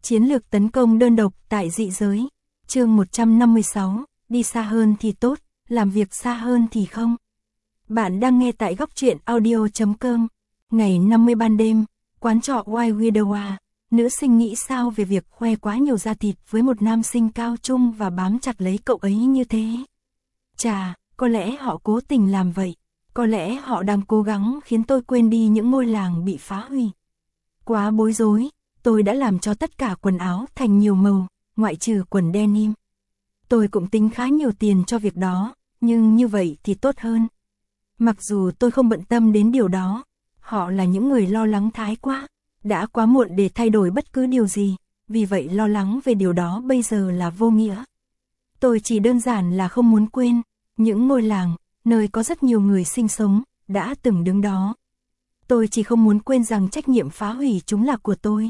Chiến lược tấn công đơn độc tại dị giới. Chương 156, đi xa hơn thì tốt, làm việc xa hơn thì không. Bạn đang nghe tại góc truyện audio.com. Ngày 50 ban đêm, quán trọ White Widow, nữ sinh nghĩ sao về việc khoe quá nhiều da thịt với một nam sinh cao trung và bám chặt lấy cậu ấy như thế. Chà, có lẽ họ cố tình làm vậy. Có lẽ họ đang cố gắng khiến tôi quên đi những ngôi làng bị phá hủy. Quá bối rối, tôi đã làm cho tất cả quần áo thành nhiều màu, ngoại trừ quần denim. Tôi cũng tính khá nhiều tiền cho việc đó, nhưng như vậy thì tốt hơn. Mặc dù tôi không bận tâm đến điều đó, họ là những người lo lắng thái quá, đã quá muộn để thay đổi bất cứ điều gì, vì vậy lo lắng về điều đó bây giờ là vô nghĩa. Tôi chỉ đơn giản là không muốn quên, những ngôi làng, nơi có rất nhiều người sinh sống, đã từng đứng đó. Tôi chỉ không muốn quên rằng trách nhiệm phá hủy chúng là của tôi.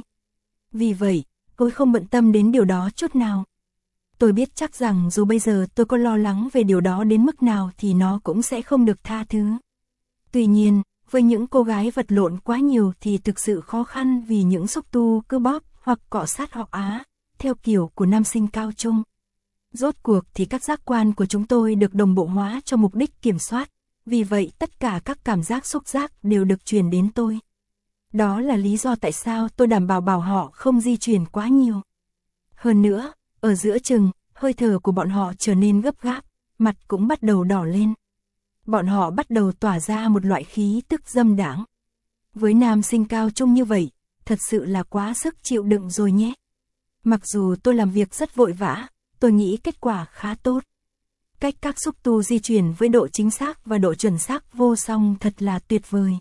Vì vậy, tôi không bận tâm đến điều đó chút nào. Tôi biết chắc rằng dù bây giờ tôi có lo lắng về điều đó đến mức nào thì nó cũng sẽ không được tha thứ. Tuy nhiên, với những cô gái vật lộn quá nhiều thì thực sự khó khăn vì những xúc tu cứ bóp hoặc cọ sát họ theo kiểu của nam sinh cao trung. Rốt cuộc thì các giác quan của chúng tôi được đồng bộ hóa cho mục đích kiểm soát, vì vậy tất cả các cảm giác xúc giác đều được truyền đến tôi. Đó là lý do tại sao tôi đảm bảo họ không di chuyển quá nhiều. Hơn nữa, ở giữa chừng, hơi thở của bọn họ trở nên gấp gáp, mặt cũng bắt đầu đỏ lên. Bọn họ bắt đầu tỏa ra một loại khí tức dâm đãng. Với nam sinh cao trung như vậy, thật sự là quá sức chịu đựng rồi nhé. Mặc dù tôi làm việc rất vội vã, tôi nghĩ kết quả khá tốt. Cách các xúc tu di chuyển với độ chính xác và độ chuẩn xác vô song thật là tuyệt vời.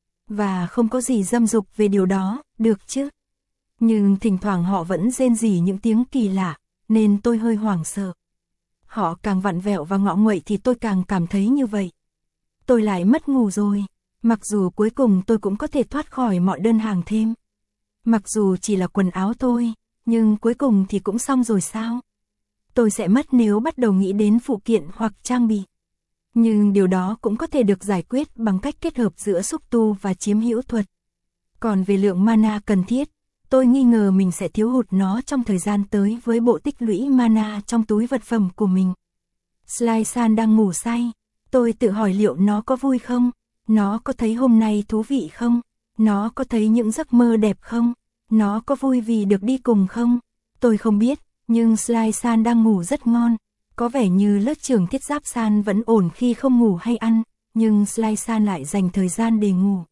Và không có gì dâm dục về điều đó, được chứ. Nhưng thỉnh thoảng họ vẫn rên rỉ những tiếng kỳ lạ, nên tôi hơi hoảng sợ. Họ càng vặn vẹo và ngọ nguậy thì tôi càng cảm thấy như vậy. Tôi lại mất ngủ rồi, mặc dù cuối cùng tôi cũng có thể thoát khỏi mọi đơn hàng thêm. Mặc dù chỉ là quần áo thôi, nhưng cuối cùng thì cũng xong rồi sao? Tôi sẽ mất nếu bắt đầu nghĩ đến phụ kiện hoặc trang bị. Nhưng điều đó cũng có thể được giải quyết bằng cách kết hợp giữa xúc tu và chiếm hữu thuật. Còn về lượng mana cần thiết, tôi nghi ngờ mình sẽ thiếu hụt nó trong thời gian tới với bộ tích lũy mana trong túi vật phẩm của mình. Sly-san đang ngủ say. Tôi tự hỏi liệu nó có vui không? Nó có thấy hôm nay thú vị không? Nó có thấy những giấc mơ đẹp không? Nó có vui vì được đi cùng không? Tôi không biết, nhưng Sly-san đang ngủ rất ngon. Có vẻ như lớp trưởng Thiết Giáp-san vẫn ổn khi không ngủ hay ăn, nhưng Sly-san lại dành thời gian để ngủ.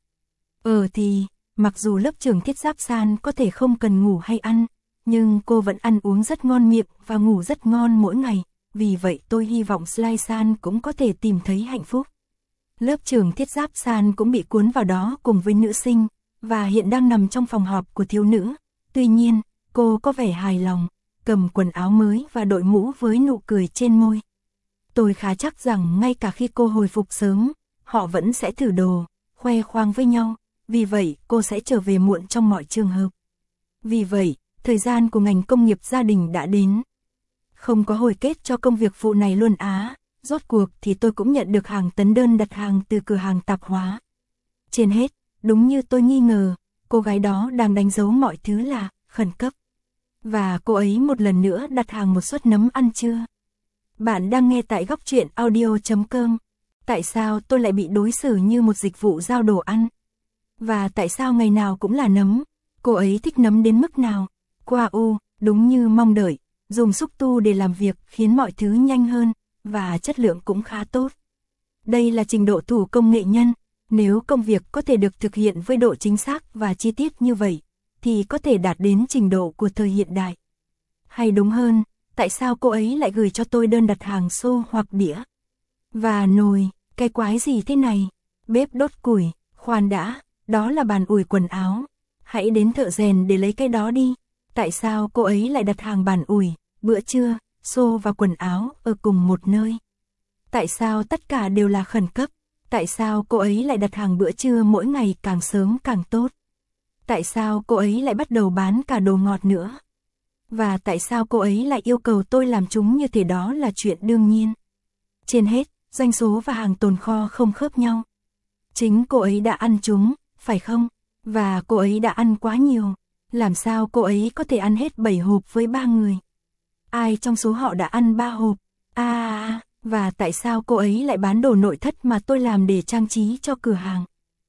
Thì, mặc dù lớp trưởng Thiết Giáp-san có thể không cần ngủ hay ăn, nhưng cô vẫn ăn uống rất ngon miệng và ngủ rất ngon mỗi ngày. Vì vậy tôi hy vọng Sly-san cũng có thể tìm thấy hạnh phúc. Lớp trưởng Thiết Giáp-san cũng bị cuốn vào đó cùng với nữ sinh, và hiện đang nằm trong phòng họp của thiếu nữ. Tuy nhiên, cô có vẻ hài lòng, cầm quần áo mới và đội mũ với nụ cười trên môi. Tôi khá chắc rằng ngay cả khi cô hồi phục sớm, họ vẫn sẽ thử đồ, khoe khoang với nhau, vì vậy cô sẽ trở về muộn trong mọi trường hợp. Vì vậy, thời gian của ngành công nghiệp gia đình đã đến. Không có hồi kết cho công việc phụ này luôn rốt cuộc thì tôi cũng nhận được hàng tấn đơn đặt hàng từ cửa hàng tạp hóa. Trên hết, đúng như tôi nghi ngờ, cô gái đó đang đánh dấu mọi thứ là khẩn cấp. Và cô ấy một lần nữa đặt hàng một suất nấm ăn trưa. Bạn đang nghe tại góc truyện audio.com. Tại sao tôi lại bị đối xử như một dịch vụ giao đồ ăn? Và tại sao ngày nào cũng là nấm? Cô ấy thích nấm đến mức nào? Đúng như mong đợi, dùng xúc tu để làm việc khiến mọi thứ nhanh hơn, và chất lượng cũng khá tốt. Đây là trình độ thủ công nghệ nhân, nếu công việc có thể được thực hiện với độ chính xác và chi tiết như vậy, thì có thể đạt đến trình độ của thời hiện đại. Hay đúng hơn, tại sao cô ấy lại gửi cho tôi đơn đặt hàng xô hoặc đĩa? Và nồi, cái quái gì thế này? Bếp đốt củi, khoan đã, đó là bàn ủi quần áo. Hãy đến thợ rèn để lấy cái đó đi. Tại sao cô ấy lại đặt hàng bàn ủi, bữa trưa, xô và quần áo ở cùng một nơi? Tại sao tất cả đều là khẩn cấp? Tại sao cô ấy lại đặt hàng bữa trưa mỗi ngày càng sớm càng tốt? Tại sao cô ấy lại bắt đầu bán cả đồ ngọt nữa? Và tại sao cô ấy lại yêu cầu tôi làm chúng như thế? Đó là chuyện đương nhiên. Trên hết, doanh số và hàng tồn kho không khớp nhau. Chính cô ấy đã ăn chúng, phải không? Và cô ấy đã ăn quá nhiều. Làm sao cô ấy có thể ăn hết 7 hộp với 3 người? Ai trong số họ đã ăn 3 hộp? Và tại sao cô ấy lại bán đồ nội thất mà tôi làm để trang trí cho cửa hàng?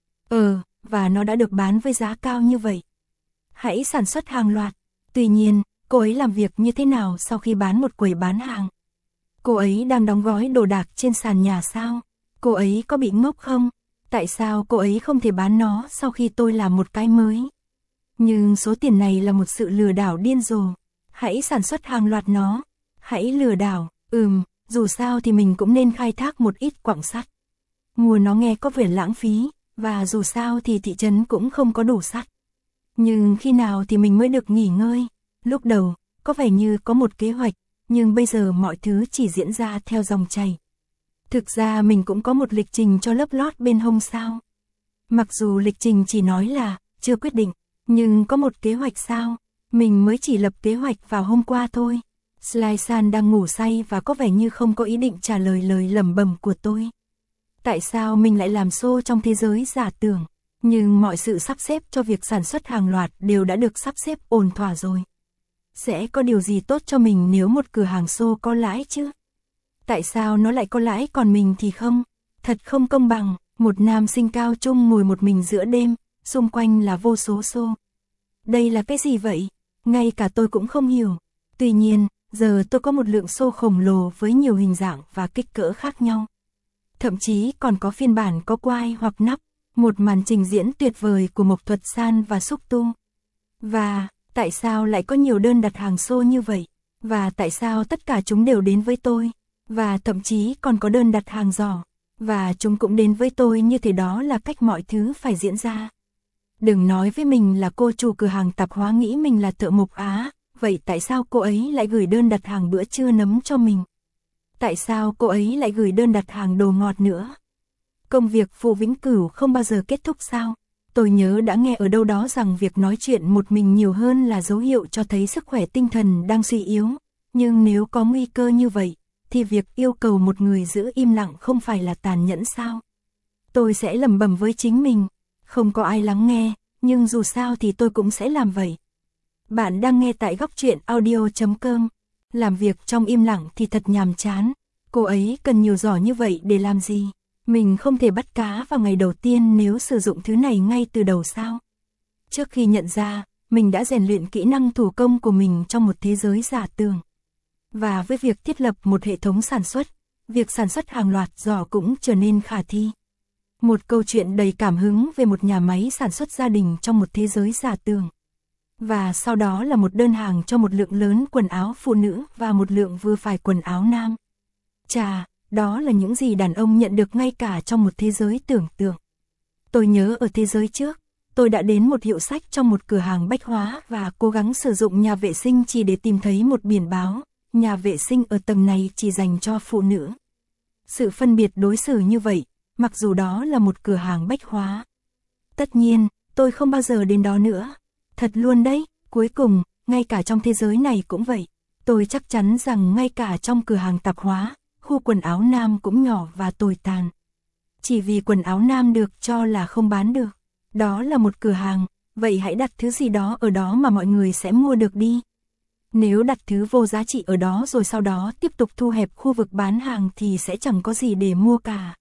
Và nó đã được bán với giá cao như vậy. Hãy sản xuất hàng loạt. Tuy nhiên, cô ấy làm việc như thế nào sau khi bán một quầy bán hàng? Cô ấy đang đóng gói đồ đạc trên sàn nhà sao? Cô ấy có bị ngốc không? Tại sao cô ấy không thể bán nó sau khi tôi làm một cái mới? Nhưng số tiền này là một sự lừa đảo điên rồ. Hãy sản xuất hàng loạt nó. Hãy lừa đảo. Dù sao thì mình cũng nên khai thác một ít quặng sắt. Mua nó nghe có vẻ lãng phí, và dù sao thì thị trấn cũng không có đủ sắt. Nhưng khi nào thì mình mới được nghỉ ngơi? Lúc đầu, có vẻ như có một kế hoạch, nhưng bây giờ mọi thứ chỉ diễn ra theo dòng chảy. Thực ra mình cũng có một lịch trình cho lớp lót bên hông sao. Mặc dù lịch trình chỉ nói là chưa quyết định, nhưng có một kế hoạch sao? Mình mới chỉ lập kế hoạch vào hôm qua thôi. Sly-san đang ngủ say và có vẻ như không có ý định trả lời lời lẩm bẩm của tôi. Tại sao mình lại làm show trong thế giới giả tưởng? Nhưng mọi sự sắp xếp cho việc sản xuất hàng loạt đều đã được sắp xếp ổn thỏa rồi. Sẽ có điều gì tốt cho mình nếu một cửa hàng show có lãi chứ? Tại sao nó lại có lãi còn mình thì không? Thật không công bằng. Một nam sinh cao trung ngồi một mình giữa đêm, xung quanh là vô số show. Đây là cái gì vậy? Ngay cả tôi cũng không hiểu. Tuy nhiên, giờ tôi có một lượng show khổng lồ với nhiều hình dạng và kích cỡ khác nhau. Thậm chí còn có phiên bản có quai hoặc nắp, một màn trình diễn tuyệt vời của Mộc Thuật San và Xúc Tu. Và, tại sao lại có nhiều đơn đặt hàng show như vậy? Và tại sao tất cả chúng đều đến với tôi? Và thậm chí còn có đơn đặt hàng giỏ. Và chúng cũng đến với tôi như thế, đó là cách mọi thứ phải diễn ra. Đừng nói với mình là cô chủ cửa hàng tạp hóa nghĩ mình là thợ mộc Á. Vậy tại sao cô ấy lại gửi đơn đặt hàng bữa trưa nấm cho mình? Tại sao cô ấy lại gửi đơn đặt hàng đồ ngọt nữa? Công việc phụ vĩnh cửu không bao giờ kết thúc sao? Tôi nhớ đã nghe ở đâu đó rằng việc nói chuyện một mình nhiều hơn là dấu hiệu cho thấy sức khỏe tinh thần đang suy yếu. Nhưng nếu có nguy cơ như vậy, thì việc yêu cầu một người giữ im lặng không phải là tàn nhẫn sao? Tôi sẽ lẩm bẩm với chính mình. Không có ai lắng nghe, nhưng dù sao thì tôi cũng sẽ làm vậy. Bạn đang nghe tại góc truyện audio.com. Làm việc trong im lặng thì thật nhàm chán. Cô ấy cần nhiều giỏ như vậy để làm gì? Mình không thể bắt cá vào ngày đầu tiên nếu sử dụng thứ này ngay từ đầu sao? Trước khi nhận ra, mình đã rèn luyện kỹ năng thủ công của mình trong một thế giới giả tưởng. Và với việc thiết lập một hệ thống sản xuất, việc sản xuất hàng loạt giỏ cũng trở nên khả thi. Một câu chuyện đầy cảm hứng về một nhà máy sản xuất gia đình trong một thế giới giả tưởng. Và sau đó là một đơn hàng cho một lượng lớn quần áo phụ nữ và một lượng vừa phải quần áo nam. Chà, đó là những gì đàn ông nhận được ngay cả trong một thế giới tưởng tượng. Tôi nhớ ở thế giới trước, tôi đã đến một hiệu sách trong một cửa hàng bách hóa và cố gắng sử dụng nhà vệ sinh chỉ để tìm thấy một biển báo, nhà vệ sinh ở tầng này chỉ dành cho phụ nữ. Sự phân biệt đối xử như vậy, mặc dù đó là một cửa hàng bách hóa. Tất nhiên, tôi không bao giờ đến đó nữa. Thật luôn đấy, cuối cùng, ngay cả trong thế giới này cũng vậy. Tôi chắc chắn rằng ngay cả trong cửa hàng tạp hóa, khu quần áo nam cũng nhỏ và tồi tàn. Chỉ vì quần áo nam được cho là không bán được. Đó là một cửa hàng, vậy hãy đặt thứ gì đó ở đó mà mọi người sẽ mua được đi. Nếu đặt thứ vô giá trị ở đó rồi sau đó tiếp tục thu hẹp khu vực bán hàng thì sẽ chẳng có gì để mua cả.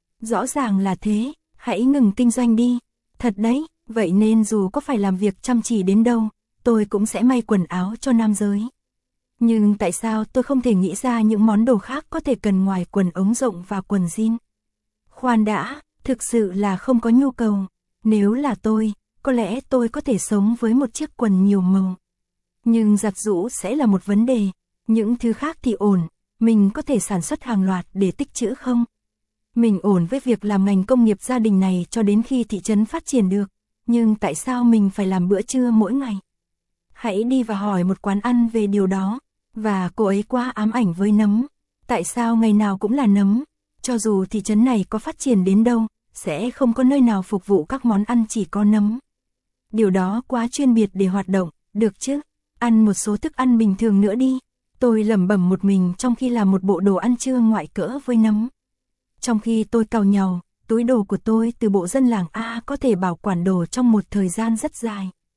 Rõ ràng là thế, hãy ngừng kinh doanh đi. Thật đấy, vậy nên dù có phải làm việc chăm chỉ đến đâu, tôi cũng sẽ may quần áo cho nam giới. Nhưng tại sao tôi không thể nghĩ ra những món đồ khác có thể cần ngoài quần ống rộng và quần jean? Khoan đã, thực sự là không có nhu cầu. Nếu là tôi, có lẽ tôi có thể sống với một chiếc quần nhiều màu. Nhưng giặt giũ sẽ là một vấn đề. Những thứ khác thì ổn, mình có thể sản xuất hàng loạt để tích trữ không? Mình ổn với việc làm ngành công nghiệp gia đình này cho đến khi thị trấn phát triển được. Nhưng tại sao mình phải làm bữa trưa mỗi ngày? Hãy đi và hỏi một quán ăn về điều đó. Và cô ấy quá ám ảnh với nấm. Tại sao ngày nào cũng là nấm? Cho dù thị trấn này có phát triển đến đâu, sẽ không có nơi nào phục vụ các món ăn chỉ có nấm. Điều đó quá chuyên biệt để hoạt động, được chứ? Ăn một số thức ăn bình thường nữa đi. Tôi lẩm bẩm một mình trong khi làm một bộ đồ ăn trưa ngoại cỡ với nấm. Trong khi tôi càu nhàu, túi đồ của tôi từ bộ dân làng A có thể bảo quản đồ trong một thời gian rất dài.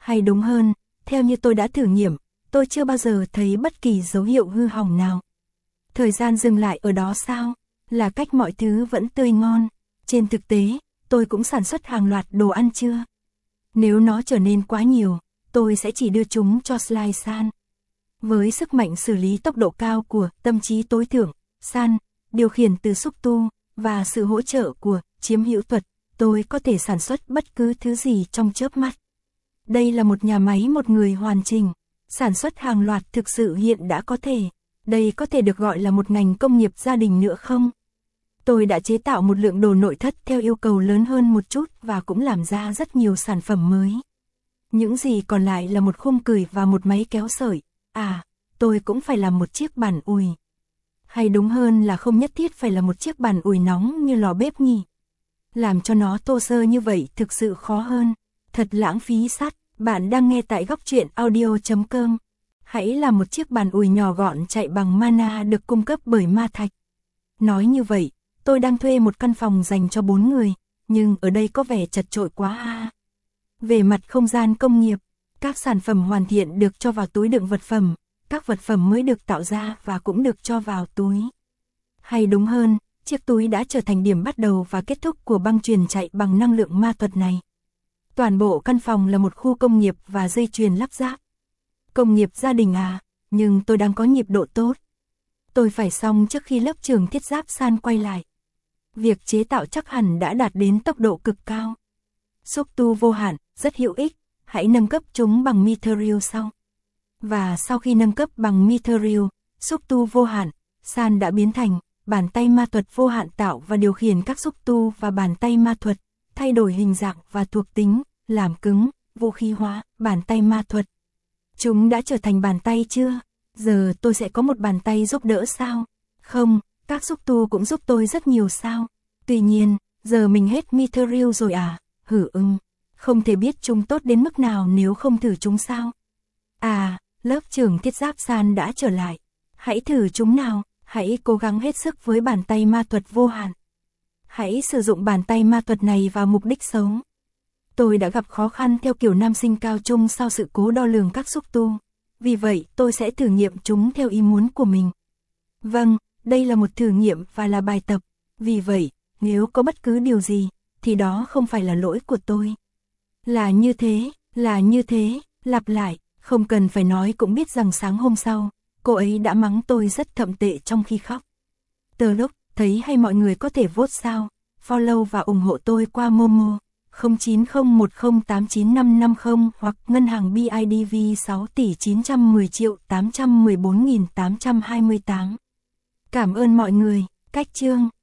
Hay đúng hơn, theo như tôi đã thử nghiệm, tôi chưa bao giờ thấy bất kỳ dấu hiệu hư hỏng nào. Thời gian dừng lại ở đó sao? Là cách mọi thứ vẫn tươi ngon. Trên thực tế, tôi cũng sản xuất hàng loạt đồ ăn chưa? Nếu nó trở nên quá nhiều, tôi sẽ chỉ đưa chúng cho Sly San. Với sức mạnh xử lý tốc độ cao của tâm trí tối thượng, San, điều khiển từ xúc tu, và sự hỗ trợ của chiếm hữu thuật, tôi có thể sản xuất bất cứ thứ gì trong chớp mắt. Đây là một nhà máy một người hoàn chỉnh. Sản xuất hàng loạt thực sự hiện đã có thể. Đây có thể được gọi là một ngành công nghiệp gia đình nữa không? Tôi đã chế tạo một lượng đồ nội thất theo yêu cầu lớn hơn một chút và cũng làm ra rất nhiều sản phẩm mới. Những gì còn lại là một khung cửi và một máy kéo sợi. À, tôi cũng phải làm một chiếc bàn ủi. Hay đúng hơn là không nhất thiết phải là một chiếc bàn ủi nóng như lò bếp nhỉ. Làm cho nó thô sơ như vậy thực sự khó hơn. Thật lãng phí sắt. Bạn đang nghe tại góc truyện audio.com. Hãy làm một chiếc bàn ủi nhỏ gọn chạy bằng mana được cung cấp bởi ma thạch. Nói như vậy, tôi đang thuê một căn phòng dành cho 4 người, nhưng ở đây có vẻ chật chội quá ha. Về mặt không gian công nghiệp, các sản phẩm hoàn thiện được cho vào túi đựng vật phẩm, các vật phẩm mới được tạo ra và cũng được cho vào túi. Hay đúng hơn, chiếc túi đã trở thành điểm bắt đầu và kết thúc của băng chuyền chạy bằng năng lượng ma thuật này. Toàn bộ căn phòng là một khu công nghiệp và dây chuyền lắp ráp. Công nghiệp gia đình à, nhưng tôi đang có nhịp độ tốt. Tôi phải xong trước khi lớp trưởng thiết giáp San quay lại. Việc chế tạo chắc hẳn đã đạt đến tốc độ cực cao. Xúc tu vô hạn, rất hữu ích, hãy nâng cấp chúng bằng Mithril sau. Và sau khi nâng cấp bằng Mithril, xúc tu vô hạn, San đã biến thành bàn tay ma thuật vô hạn tạo và điều khiển các xúc tu và bàn tay ma thuật, thay đổi hình dạng và thuộc tính, làm cứng, vũ khí hóa, bàn tay ma thuật. Chúng đã trở thành bàn tay chưa? Giờ tôi sẽ có một bàn tay giúp đỡ sao? Không, các xúc tu cũng giúp tôi rất nhiều sao? Tuy nhiên, giờ mình hết Mithril rồi à? Không thể biết chúng tốt đến mức nào nếu không thử chúng sao? À, lớp trưởng thiết giáp San đã trở lại. Hãy thử chúng nào, hãy cố gắng hết sức với bàn tay ma thuật vô hạn. Hãy sử dụng bàn tay ma thuật này vào mục đích xấu. Tôi đã gặp khó khăn theo kiểu nam sinh cao trung sau sự cố đo lường các xúc tu. Vì vậy, tôi sẽ thử nghiệm chúng theo ý muốn của mình. Vâng, đây là một thử nghiệm và là bài tập. Vì vậy, nếu có bất cứ điều gì, thì đó không phải là lỗi của tôi. Là như thế, lặp lại, không cần phải nói cũng biết rằng sáng hôm sau, cô ấy đã mắng tôi rất thậm tệ trong khi khóc. Từ lúc thấy hay mọi người có thể vote sao, follow và ủng hộ tôi qua Momo 0901089550 hoặc ngân hàng BIDV 6.910.814.828. Cảm ơn mọi người. Cách chương